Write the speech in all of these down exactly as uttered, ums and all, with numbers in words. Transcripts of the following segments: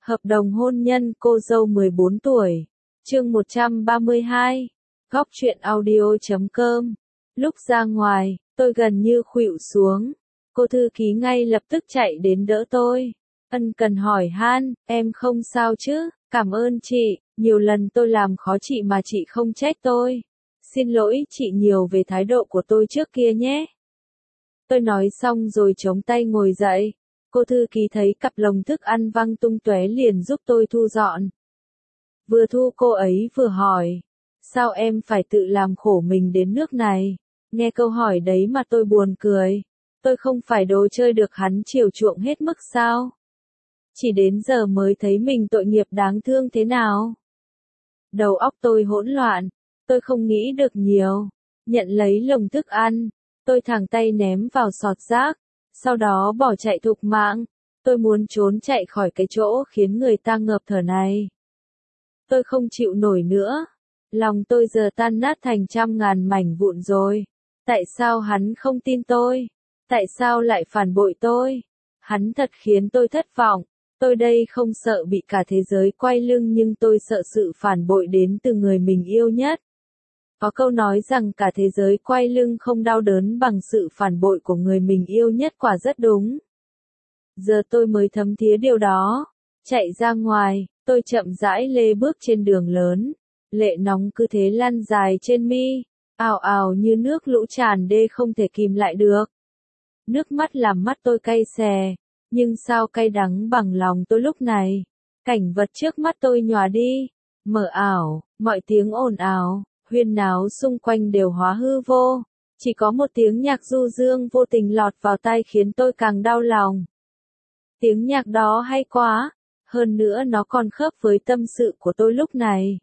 Hợp đồng hôn nhân cô dâu mười bốn tuổi. Chương một trăm ba mươi hai. Góc truyện audio chấm com. Lúc ra ngoài, tôi gần như khuỵu xuống. Cô thư ký ngay lập tức chạy đến đỡ tôi. Ân cần hỏi han, em không sao chứ? Cảm ơn chị, nhiều lần tôi làm khó chị mà chị không trách tôi. Xin lỗi chị nhiều về thái độ của tôi trước kia nhé. Tôi nói xong rồi chống tay ngồi dậy. Cô thư ký thấy cặp lồng thức ăn văng tung tóe liền giúp tôi thu dọn. Vừa thu cô ấy vừa hỏi, sao em phải tự làm khổ mình đến nước này? Nghe câu hỏi đấy mà tôi buồn cười. Tôi không phải đồ chơi được hắn chiều chuộng hết mức sao? Chỉ đến giờ mới thấy mình tội nghiệp đáng thương thế nào. Đầu óc tôi hỗn loạn, tôi không nghĩ được nhiều. Nhận lấy lồng thức ăn, tôi thẳng tay ném vào sọt rác, sau đó bỏ chạy thục mạng. Tôi muốn trốn chạy khỏi cái chỗ khiến người ta ngợp thở này. Tôi không chịu nổi nữa. Lòng tôi giờ tan nát thành trăm ngàn mảnh vụn rồi. Tại sao hắn không tin tôi? Tại sao lại phản bội tôi? Hắn thật khiến tôi thất vọng. Tôi đây không sợ bị cả thế giới quay lưng nhưng tôi sợ sự phản bội đến từ người mình yêu nhất. Có câu nói rằng cả thế giới quay lưng không đau đớn bằng sự phản bội của người mình yêu nhất quả rất đúng. Giờ tôi mới thấm thía điều đó. Chạy ra ngoài, tôi chậm rãi lê bước trên đường lớn. Lệ nóng cứ thế lăn dài trên mi, ào ào như nước lũ tràn đê không thể kìm lại được. Nước mắt làm mắt tôi cay xè, nhưng sao cay đắng bằng lòng tôi lúc này. Cảnh vật trước mắt tôi nhòa đi, mờ ảo, mọi tiếng ồn ào, huyên náo xung quanh đều hóa hư vô. Chỉ có một tiếng nhạc du dương vô tình lọt vào tai khiến tôi càng đau lòng. Tiếng nhạc đó hay quá, hơn nữa nó còn khớp với tâm sự của tôi lúc này.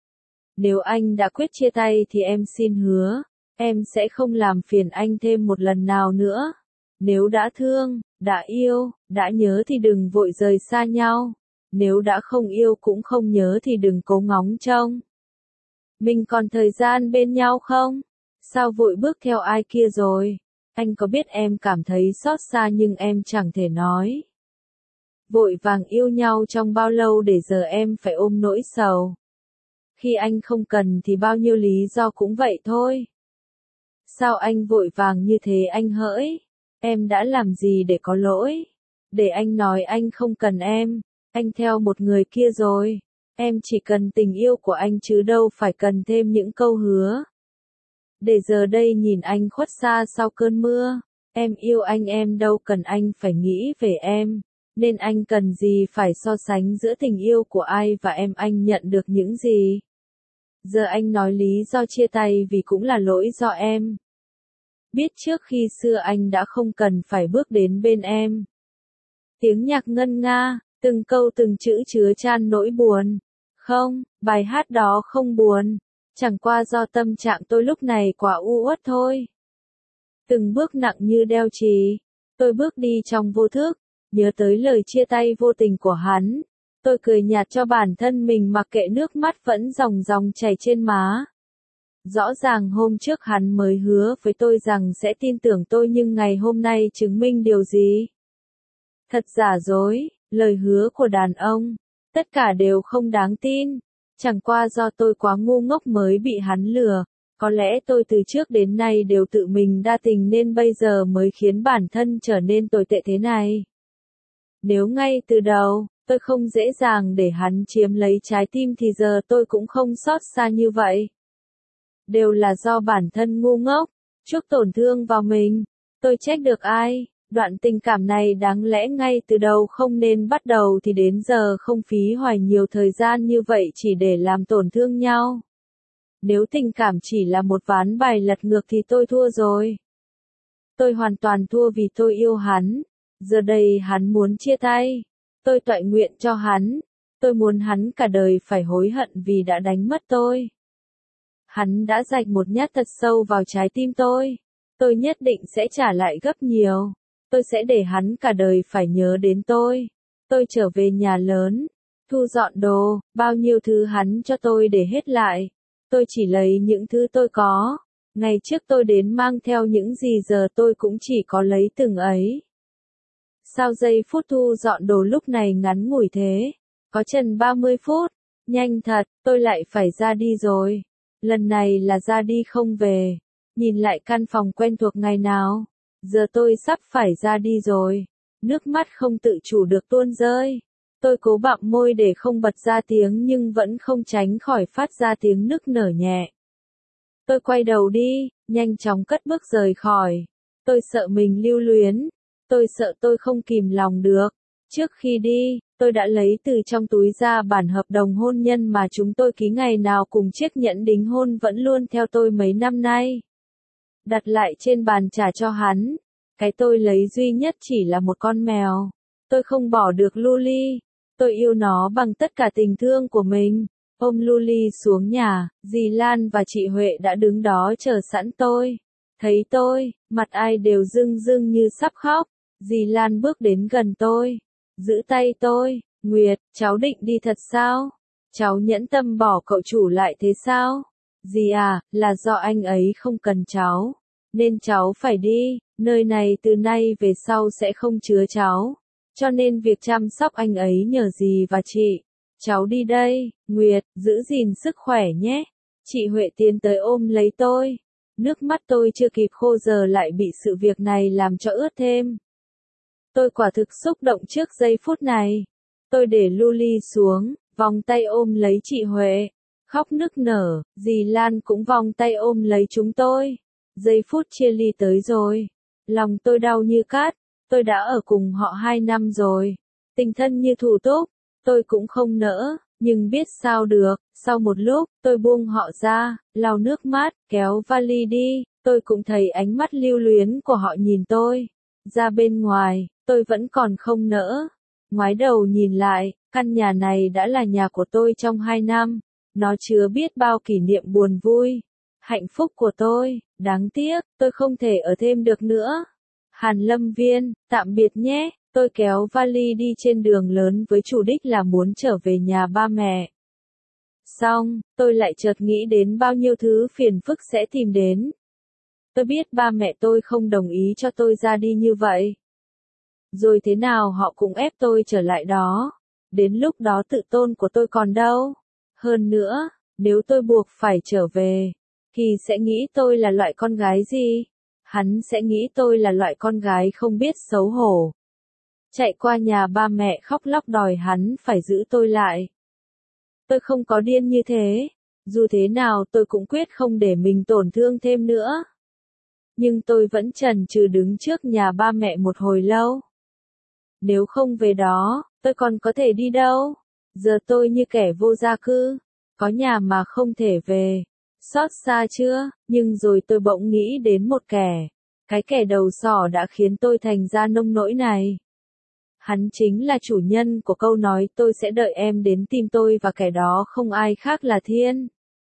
Nếu anh đã quyết chia tay thì em xin hứa, em sẽ không làm phiền anh thêm một lần nào nữa. Nếu đã thương, đã yêu, đã nhớ thì đừng vội rời xa nhau. Nếu đã không yêu cũng không nhớ thì đừng cố ngóng trông. Mình còn thời gian bên nhau không? Sao vội bước theo ai kia rồi? Anh có biết em cảm thấy xót xa nhưng em chẳng thể nói. Vội vàng yêu nhau trong bao lâu để giờ em phải ôm nỗi sầu. Khi anh không cần thì bao nhiêu lý do cũng vậy thôi. Sao anh vội vàng như thế anh hỡi? Em đã làm gì để có lỗi? Để anh nói anh không cần em, anh theo một người kia rồi. Em chỉ cần tình yêu của anh chứ đâu phải cần thêm những câu hứa. Để giờ đây nhìn anh khuất xa sau cơn mưa. Em yêu anh em đâu cần anh phải nghĩ về em. Nên anh cần gì phải so sánh giữa tình yêu của ai và em anh nhận được những gì. Giờ anh nói lý do chia tay vì cũng là lỗi do em. Biết trước khi xưa anh đã không cần phải bước đến bên em. Tiếng nhạc ngân nga, từng câu từng chữ chứa chan nỗi buồn. Không, bài hát đó không buồn. Chẳng qua do tâm trạng tôi lúc này quá u uất thôi. Từng bước nặng như đeo chì. Tôi bước đi trong vô thức. Nhớ tới lời chia tay vô tình của hắn. Tôi cười nhạt cho bản thân mình mặc kệ nước mắt vẫn ròng ròng chảy trên má. Rõ ràng hôm trước hắn mới hứa với tôi rằng sẽ tin tưởng tôi nhưng ngày hôm nay chứng minh điều gì? Thật giả dối, lời hứa của đàn ông, tất cả đều không đáng tin. Chẳng qua do tôi quá ngu ngốc mới bị hắn lừa, có lẽ tôi từ trước đến nay đều tự mình đa tình nên bây giờ mới khiến bản thân trở nên tồi tệ thế này. Nếu ngay từ đầu, tôi không dễ dàng để hắn chiếm lấy trái tim thì giờ tôi cũng không xót xa như vậy. Đều là do bản thân ngu ngốc, chuốc tổn thương vào mình, tôi trách được ai, đoạn tình cảm này đáng lẽ ngay từ đầu không nên bắt đầu thì đến giờ không phí hoài nhiều thời gian như vậy chỉ để làm tổn thương nhau. Nếu tình cảm chỉ là một ván bài lật ngược thì tôi thua rồi. Tôi hoàn toàn thua vì tôi yêu hắn, giờ đây hắn muốn chia tay, tôi toại nguyện cho hắn, tôi muốn hắn cả đời phải hối hận vì đã đánh mất tôi. Hắn đã rạch một nhát thật sâu vào trái tim tôi. Tôi nhất định sẽ trả lại gấp nhiều. Tôi sẽ để hắn cả đời phải nhớ đến tôi. Tôi trở về nhà lớn, thu dọn đồ, bao nhiêu thứ hắn cho tôi để hết lại. Tôi chỉ lấy những thứ tôi có. Ngày trước tôi đến mang theo những gì giờ tôi cũng chỉ có lấy từng ấy. Sao giây phút thu dọn đồ lúc này ngắn ngủi thế? Có chừng ba mươi phút. Nhanh thật, tôi lại phải ra đi rồi. Lần này là ra đi không về. Nhìn lại căn phòng quen thuộc ngày nào. Giờ tôi sắp phải ra đi rồi. Nước mắt không tự chủ được tuôn rơi. Tôi cố bặm môi để không bật ra tiếng nhưng vẫn không tránh khỏi phát ra tiếng nức nở nhẹ. Tôi quay đầu đi, nhanh chóng cất bước rời khỏi. Tôi sợ mình lưu luyến. Tôi sợ tôi không kìm lòng được. Trước khi đi, tôi đã lấy từ trong túi ra bản hợp đồng hôn nhân mà chúng tôi ký ngày nào cùng chiếc nhẫn đính hôn vẫn luôn theo tôi mấy năm nay. Đặt lại trên bàn trả cho hắn. Cái tôi lấy duy nhất chỉ là một con mèo. Tôi không bỏ được Luli. Tôi yêu nó bằng tất cả tình thương của mình. Ôm Luli xuống nhà, dì Lan và chị Huệ đã đứng đó chờ sẵn tôi. Thấy tôi, mặt ai đều rưng rưng như sắp khóc. Dì Lan bước đến gần tôi. Giữ tay tôi. Nguyệt, cháu định đi thật sao? Cháu nhẫn tâm bỏ cậu chủ lại thế sao? Dì à, là do anh ấy không cần cháu. Nên cháu phải đi. Nơi này từ nay về sau sẽ không chứa cháu. Cho nên việc chăm sóc anh ấy nhờ dì và chị. Cháu đi đây, Nguyệt, giữ gìn sức khỏe nhé. Chị Huệ tiến tới ôm lấy tôi. Nước mắt tôi chưa kịp khô giờ lại bị sự việc này làm cho ướt thêm. Tôi quả thực xúc động trước giây phút này. Tôi để Luli xuống, vòng tay ôm lấy chị Huệ. Khóc nức nở, dì Lan cũng vòng tay ôm lấy chúng tôi. Giây phút chia ly tới rồi. Lòng tôi đau như cát. Tôi đã ở cùng họ hai năm rồi. Tình thân như thủ túc. Tôi cũng không nỡ, nhưng biết sao được. Sau một lúc, tôi buông họ ra, lau nước mắt, kéo vali đi. Tôi cũng thấy ánh mắt lưu luyến của họ nhìn tôi. Ra bên ngoài, tôi vẫn còn không nỡ. Ngoái đầu nhìn lại, căn nhà này đã là nhà của tôi trong hai năm. Nó chứa biết bao kỷ niệm buồn vui. Hạnh phúc của tôi, đáng tiếc, tôi không thể ở thêm được nữa. Hàn Lâm Viên, tạm biệt nhé. Tôi kéo vali đi trên đường lớn với chủ đích là muốn trở về nhà ba mẹ. Xong, tôi lại chợt nghĩ đến bao nhiêu thứ phiền phức sẽ tìm đến. Tôi biết ba mẹ tôi không đồng ý cho tôi ra đi như vậy. Rồi thế nào họ cũng ép tôi trở lại đó. Đến lúc đó tự tôn của tôi còn đâu. Hơn nữa, nếu tôi buộc phải trở về, thì sẽ nghĩ tôi là loại con gái gì? Hắn sẽ nghĩ tôi là loại con gái không biết xấu hổ. Chạy qua nhà ba mẹ khóc lóc đòi hắn phải giữ tôi lại. Tôi không có điên như thế. Dù thế nào tôi cũng quyết không để mình tổn thương thêm nữa. Nhưng tôi vẫn chần chừ đứng trước nhà ba mẹ một hồi lâu. Nếu không về đó, tôi còn có thể đi đâu? Giờ tôi như kẻ vô gia cư. Có nhà mà không thể về. Xót xa chưa? Nhưng rồi tôi bỗng nghĩ đến một kẻ. Cái kẻ đầu sỏ đã khiến tôi thành ra nông nỗi này. Hắn chính là chủ nhân của câu nói tôi sẽ đợi em đến tìm tôi và kẻ đó không ai khác là Thiên.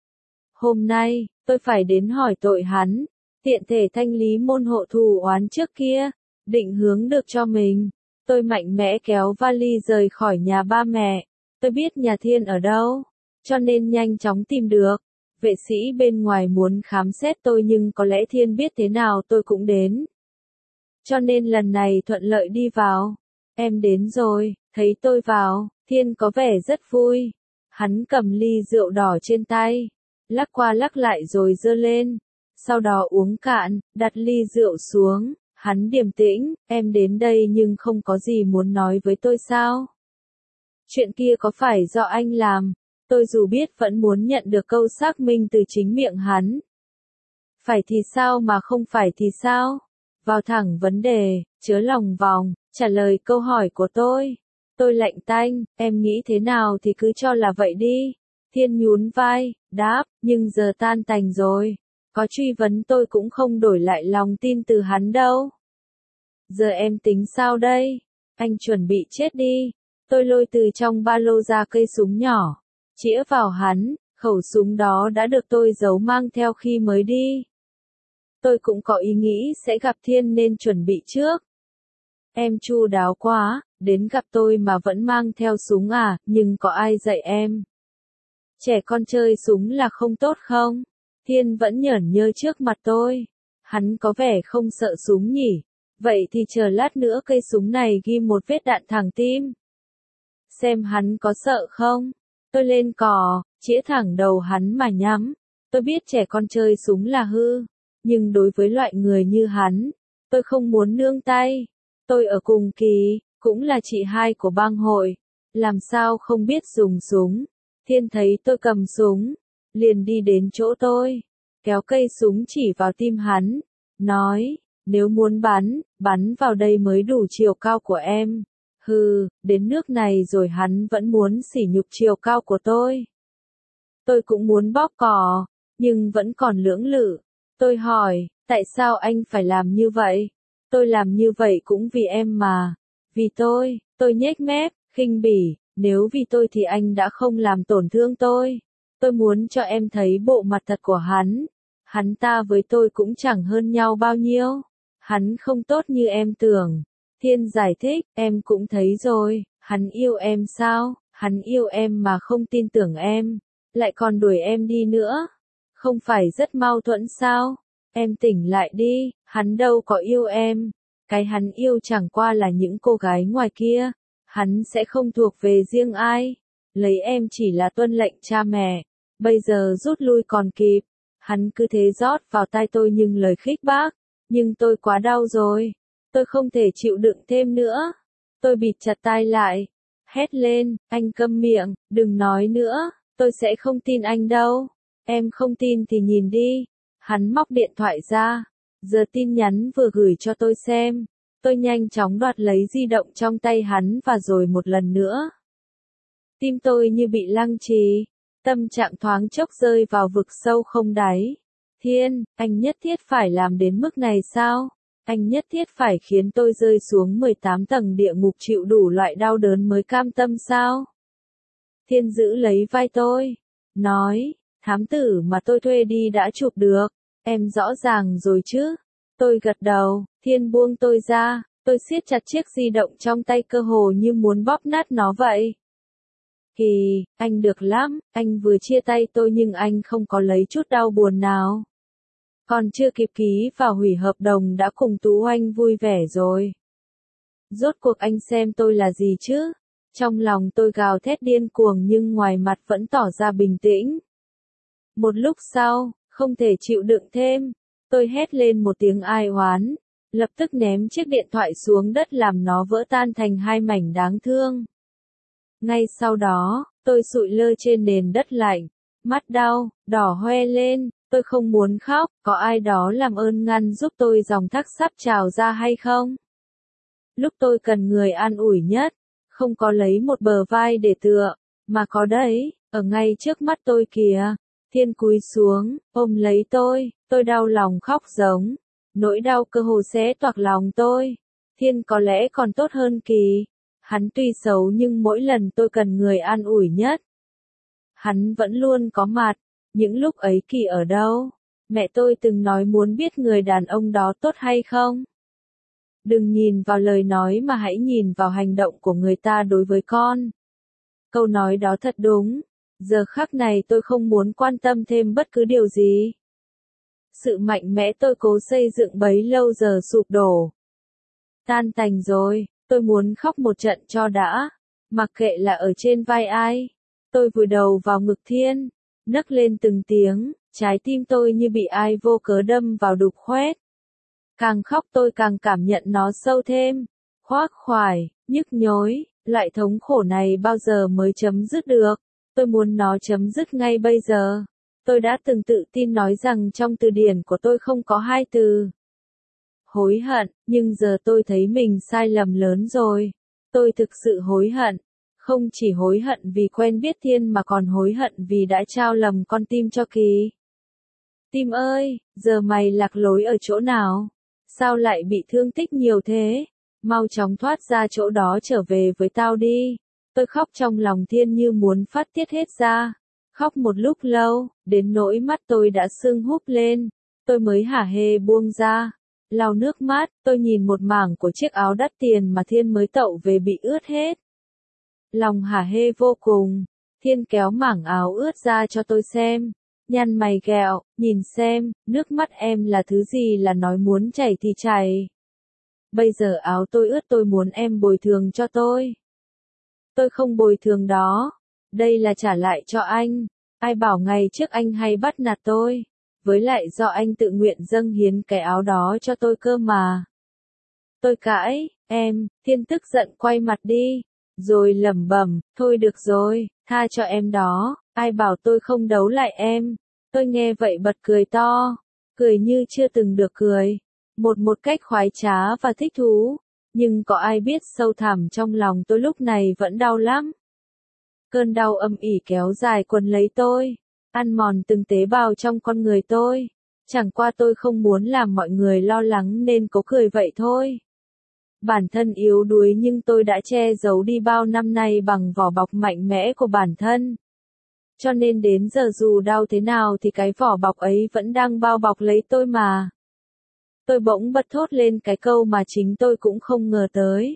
Hôm nay, tôi phải đến hỏi tội hắn, tiện thể thanh lý môn hộ thù oán trước kia, định hướng được cho mình. Tôi mạnh mẽ kéo vali rời khỏi nhà ba mẹ. Tôi biết nhà Thiên ở đâu, cho nên nhanh chóng tìm được. Vệ sĩ bên ngoài muốn khám xét tôi nhưng có lẽ Thiên biết thế nào tôi cũng đến. Cho nên lần này thuận lợi đi vào. Em đến rồi, thấy tôi vào, Thiên có vẻ rất vui. Hắn cầm ly rượu đỏ trên tay, lắc qua lắc lại rồi giơ lên. Sau đó uống cạn, đặt ly rượu xuống, hắn điềm tĩnh, em đến đây nhưng không có gì muốn nói với tôi sao? Chuyện kia có phải do anh làm? Tôi dù biết vẫn muốn nhận được câu xác minh từ chính miệng hắn. Phải thì sao mà không phải thì sao? Vào thẳng vấn đề, chớ lòng vòng, trả lời câu hỏi của tôi. Tôi lạnh tanh, em nghĩ thế nào thì cứ cho là vậy đi. Thiên nhún vai, đáp, nhưng giờ tan tành rồi. Có truy vấn tôi cũng không đổi lại lòng tin từ hắn đâu. Giờ em tính sao đây? Anh chuẩn bị chết đi. Tôi lôi từ trong ba lô ra cây súng nhỏ. Chĩa vào hắn, khẩu súng đó đã được tôi giấu mang theo khi mới đi. Tôi cũng có ý nghĩ sẽ gặp Thiên nên chuẩn bị trước. Em chu đáo quá, đến gặp tôi mà vẫn mang theo súng à, nhưng có ai dạy em? Trẻ con chơi súng là không tốt không? Thiên vẫn nhởn nhơ trước mặt tôi. Hắn có vẻ không sợ súng nhỉ? Vậy thì chờ lát nữa cây súng này ghi một vết đạn thẳng tim. xem hắn có sợ không. Tôi lên cò, chĩa thẳng đầu hắn mà nhắm. Tôi biết trẻ con chơi súng là hư, nhưng đối với loại người như hắn, tôi không muốn nương tay. Tôi ở cùng kỳ, cũng là chị hai của bang hội, làm sao không biết dùng súng. Thiên thấy tôi cầm súng, liền đi đến chỗ tôi, kéo cây súng chỉ vào tim hắn, nói, nếu muốn bắn, bắn vào đây mới đủ chiều cao của em. Hừ, đến nước này rồi hắn vẫn muốn sỉ nhục chiều cao của tôi. Tôi cũng muốn bóp cò, nhưng vẫn còn lưỡng lự. Tôi hỏi, tại sao anh phải làm như vậy? Tôi làm như vậy cũng vì em mà. Vì tôi, tôi nhếch mép, khinh bỉ, nếu vì tôi thì anh đã không làm tổn thương tôi. Tôi muốn cho em thấy bộ mặt thật của hắn. Hắn ta với tôi cũng chẳng hơn nhau bao nhiêu. Hắn không tốt như em tưởng. Thiên giải thích, em cũng thấy rồi, hắn yêu em sao? Hắn yêu em mà không tin tưởng em, lại còn đuổi em đi nữa. Không phải rất mâu thuẫn sao? Em tỉnh lại đi, hắn đâu có yêu em. Cái hắn yêu chẳng qua là những cô gái ngoài kia. Hắn sẽ không thuộc về riêng ai. Lấy em chỉ là tuân lệnh cha mẹ. Bây giờ rút lui còn kịp. Hắn cứ thế rót vào tai tôi nhưng lời khích bác. Nhưng tôi quá đau rồi. Tôi không thể chịu đựng thêm nữa. Tôi bịt chặt tai lại. Hét lên, anh câm miệng, đừng nói nữa. Tôi sẽ không tin anh đâu. Em không tin thì nhìn đi. Hắn móc điện thoại ra. Giờ tin nhắn vừa gửi cho tôi xem. Tôi nhanh chóng đoạt lấy di động trong tay hắn và rồi một lần nữa. Tim tôi như bị lăng trì. Tâm trạng thoáng chốc rơi vào vực sâu không đáy. Thiên, anh nhất thiết phải làm đến mức này sao? Anh nhất thiết phải khiến tôi rơi xuống mười tám tầng địa ngục chịu đủ loại đau đớn mới cam tâm sao? Thiên giữ lấy vai tôi. Nói, thám tử mà tôi thuê đi đã chụp được. Em rõ ràng rồi chứ? Tôi gật đầu. Thiên buông tôi ra. Tôi siết chặt chiếc di động trong tay cơ hồ như muốn bóp nát nó vậy. Hì, anh được lắm. Anh vừa chia tay tôi nhưng anh không có lấy chút đau buồn nào. Còn chưa kịp ký vào hủy hợp đồng đã cùng Tú Anh vui vẻ rồi. Rốt cuộc anh xem tôi là gì chứ? Trong lòng tôi gào thét điên cuồng nhưng ngoài mặt vẫn tỏ ra bình tĩnh. Một lúc sau, không thể chịu đựng thêm, tôi hét lên một tiếng ai oán, lập tức ném chiếc điện thoại xuống đất làm nó vỡ tan thành hai mảnh đáng thương. Ngay sau đó, tôi sụi lơ trên nền đất lạnh, mắt đau, đỏ hoe lên. Tôi không muốn khóc, có ai đó làm ơn ngăn giúp tôi dòng thác sắp trào ra hay không? Lúc tôi cần người an ủi nhất, không có lấy một bờ vai để tựa, mà có đấy, ở ngay trước mắt tôi kìa. Thiên cúi xuống, ôm lấy tôi, tôi đau lòng khóc giống. Nỗi đau cơ hồ xé toạc lòng tôi. Thiên có lẽ còn tốt hơn Kỳ. Hắn tuy xấu nhưng mỗi lần tôi cần người an ủi nhất, hắn vẫn luôn có mặt. Những lúc ấy Kỳ ở đâu? Mẹ tôi từng nói muốn biết người đàn ông đó tốt hay không? Đừng nhìn vào lời nói mà hãy nhìn vào hành động của người ta đối với con. Câu nói đó thật đúng. Giờ khắc này tôi không muốn quan tâm thêm bất cứ điều gì. Sự mạnh mẽ tôi cố xây dựng bấy lâu giờ sụp đổ. Tan tành rồi, tôi muốn khóc một trận cho đã. Mặc kệ là ở trên vai ai. Tôi vùi đầu vào ngực Thiên. Nấc lên từng tiếng, trái tim tôi như bị ai vô cớ đâm vào đục khoét. Càng khóc tôi càng cảm nhận nó sâu thêm. Khoác khoải, nhức nhối, loại thống khổ này bao giờ mới chấm dứt được. Tôi muốn nó chấm dứt ngay bây giờ. Tôi đã từng tự tin nói rằng trong từ điển của tôi không có hai từ hối hận, nhưng giờ tôi thấy mình sai lầm lớn rồi. Tôi thực sự hối hận. Không chỉ hối hận vì quen biết Thiên mà còn hối hận vì đã trao lầm con tim cho Kỳ. Tim ơi, giờ mày lạc lối ở chỗ nào? Sao lại bị thương tích nhiều thế? Mau chóng thoát ra chỗ đó trở về với tao đi. Tôi khóc trong lòng Thiên như muốn phát tiết hết ra. Khóc một lúc lâu, đến nỗi mắt tôi đã sưng húp lên. Tôi mới hả hê buông ra. Lau nước mắt, tôi nhìn một mảng của chiếc áo đắt tiền mà Thiên mới tậu về bị ướt hết. Lòng hả hê vô cùng. Thiên kéo mảng áo ướt ra cho tôi xem. Nhăn mày ghẹo, nhìn xem, nước mắt em là thứ gì là nói muốn chảy thì chảy. Bây giờ áo tôi ướt tôi muốn em bồi thường cho tôi. tôi không bồi thường đó. Đây là trả lại cho anh. Ai bảo ngày trước anh hay bắt nạt tôi. Với lại do anh tự nguyện dâng hiến cái áo đó cho tôi cơ mà. Tôi cãi, em, Thiên tức giận quay mặt đi. Rồi lẩm bẩm, thôi được rồi, tha cho em đó, ai bảo tôi không đấu lại em. Tôi nghe vậy bật cười to, cười như chưa từng được cười. Một một cách khoái trá và thích thú. Nhưng có ai biết sâu thẳm trong lòng tôi lúc này vẫn đau lắm. Cơn đau âm ỉ kéo dài quấn lấy tôi, ăn mòn từng tế bào trong con người tôi. Chẳng qua tôi không muốn làm mọi người lo lắng nên cố cười vậy thôi. Bản thân yếu đuối nhưng tôi đã che giấu đi bao năm nay bằng vỏ bọc mạnh mẽ của bản thân. Cho nên đến giờ dù đau thế nào thì cái vỏ bọc ấy vẫn đang bao bọc lấy tôi mà. Tôi bỗng bật thốt lên cái câu mà chính tôi cũng không ngờ tới.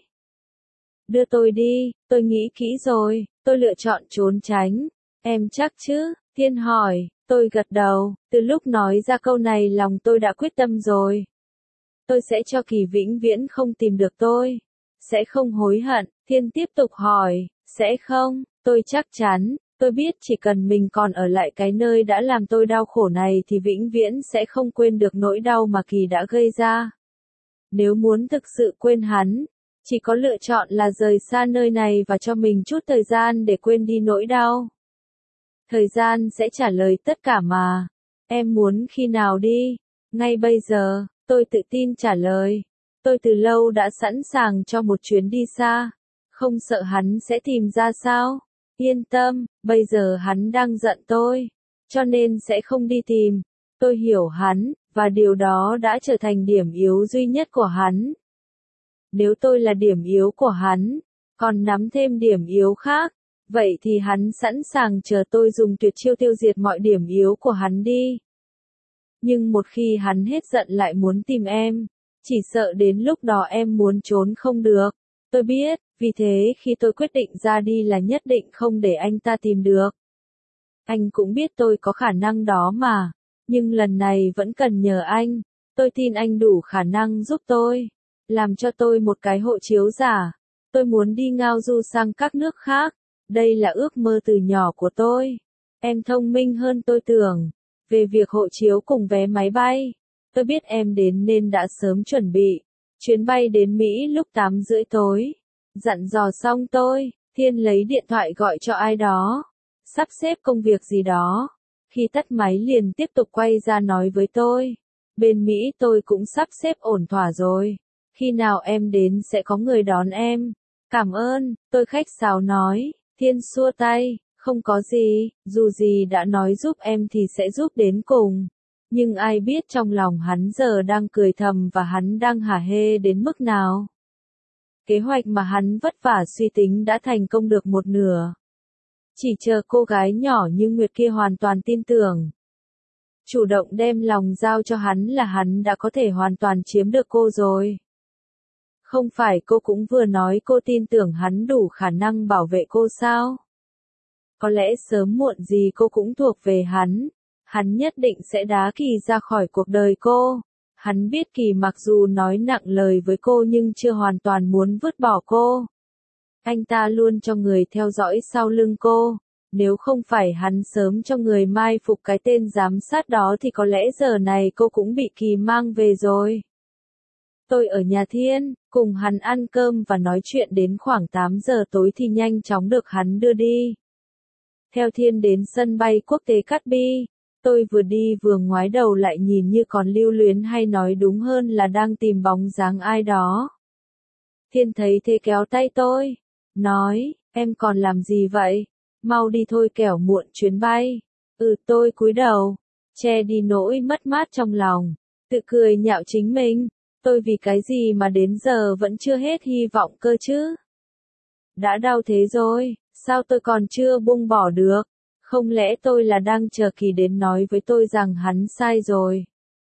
Đưa tôi đi, tôi nghĩ kỹ rồi, tôi lựa chọn trốn tránh. Em chắc chứ? Thiên hỏi, tôi gật đầu, từ lúc nói ra câu này lòng tôi đã quyết tâm rồi. Tôi sẽ cho Kỳ vĩnh viễn không tìm được tôi. Sẽ không hối hận, Thiên tiếp tục hỏi, sẽ không, tôi chắc chắn, tôi biết chỉ cần mình còn ở lại cái nơi đã làm tôi đau khổ này thì vĩnh viễn sẽ không quên được nỗi đau mà Kỳ đã gây ra. Nếu muốn thực sự quên hắn, chỉ có lựa chọn là rời xa nơi này và cho mình chút thời gian để quên đi nỗi đau. Thời gian sẽ trả lời tất cả mà. Em muốn khi nào đi? Ngay bây giờ, tôi tự tin trả lời. Tôi từ lâu đã sẵn sàng cho một chuyến đi xa. Không sợ hắn sẽ tìm ra sao? Yên tâm, bây giờ hắn đang giận tôi. Cho nên sẽ không đi tìm. Tôi hiểu hắn, và điều đó đã trở thành điểm yếu duy nhất của hắn. Nếu tôi là điểm yếu của hắn, còn nắm thêm điểm yếu khác, vậy thì hắn sẵn sàng chờ tôi dùng tuyệt chiêu tiêu diệt mọi điểm yếu của hắn đi. Nhưng một khi hắn hết giận lại muốn tìm em, chỉ sợ đến lúc đó em muốn trốn không được. Tôi biết, vì thế khi tôi quyết định ra đi là nhất định không để anh ta tìm được. Anh cũng biết tôi có khả năng đó mà, nhưng lần này vẫn cần nhờ anh. Tôi tin anh đủ khả năng giúp tôi. Làm cho tôi một cái hộ chiếu giả. Tôi muốn đi ngao du sang các nước khác. Đây là ước mơ từ nhỏ của tôi. Em thông minh hơn tôi tưởng. Về việc hộ chiếu cùng vé máy bay, tôi biết em đến nên đã sớm chuẩn bị. Chuyến bay đến Mỹ lúc tám rưỡi tối. Dặn dò xong tôi, Thiên lấy điện thoại gọi cho ai đó. Sắp xếp công việc gì đó. Khi tắt máy liền tiếp tục quay ra nói với tôi. Bên Mỹ tôi cũng sắp xếp ổn thỏa rồi. Khi nào em đến sẽ có người đón em. Cảm ơn, tôi khách sáo nói. Thiên xua tay, không có gì, dù gì đã nói giúp em thì sẽ giúp đến cùng. Nhưng ai biết trong lòng hắn giờ đang cười thầm và hắn đang hả hê đến mức nào. Kế hoạch mà hắn vất vả suy tính đã thành công được một nửa. Chỉ chờ cô gái nhỏ như Nguyệt kia hoàn toàn tin tưởng. Chủ động đem lòng giao cho hắn là hắn đã có thể hoàn toàn chiếm được cô rồi. Không phải cô cũng vừa nói cô tin tưởng hắn đủ khả năng bảo vệ cô sao? Có lẽ sớm muộn gì cô cũng thuộc về hắn. Hắn nhất định sẽ đá Kỳ ra khỏi cuộc đời cô. Hắn biết Kỳ mặc dù nói nặng lời với cô nhưng chưa hoàn toàn muốn vứt bỏ cô. Anh ta luôn cho người theo dõi sau lưng cô. Nếu không phải hắn sớm cho người mai phục cái tên giám sát đó thì có lẽ giờ này cô cũng bị Kỳ mang về rồi. Tôi ở nhà Thiên, cùng hắn ăn cơm và nói chuyện đến khoảng tám giờ tối thì nhanh chóng được hắn đưa đi. Theo Thiên đến sân bay quốc tế Cát Bi, tôi vừa đi vừa ngoái đầu lại nhìn như còn lưu luyến hay nói đúng hơn là đang tìm bóng dáng ai đó. Thiên thấy thế kéo tay tôi, nói, em còn làm gì vậy? Mau đi thôi kẻo muộn chuyến bay. Ừ, tôi cúi đầu, che đi nỗi mất mát trong lòng, tự cười nhạo chính mình. Tôi vì cái gì mà đến giờ vẫn chưa hết hy vọng cơ chứ? Đã đau thế rồi, sao tôi còn chưa buông bỏ được? Không lẽ tôi là đang chờ Kỳ đến nói với tôi rằng hắn sai rồi?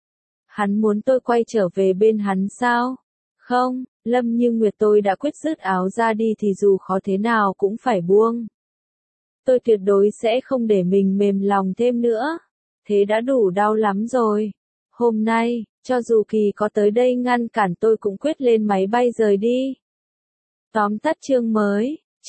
Hắn muốn tôi quay trở về bên hắn sao? Không, Lâm Như Nguyệt tôi đã quyết dứt áo ra đi thì dù khó thế nào cũng phải buông. Tôi tuyệt đối sẽ không để mình mềm lòng thêm nữa. Thế đã đủ đau lắm rồi. Hôm nay, cho dù Kỳ có tới đây ngăn cản tôi cũng quyết lên máy bay rời đi. Tóm tắt chương mới,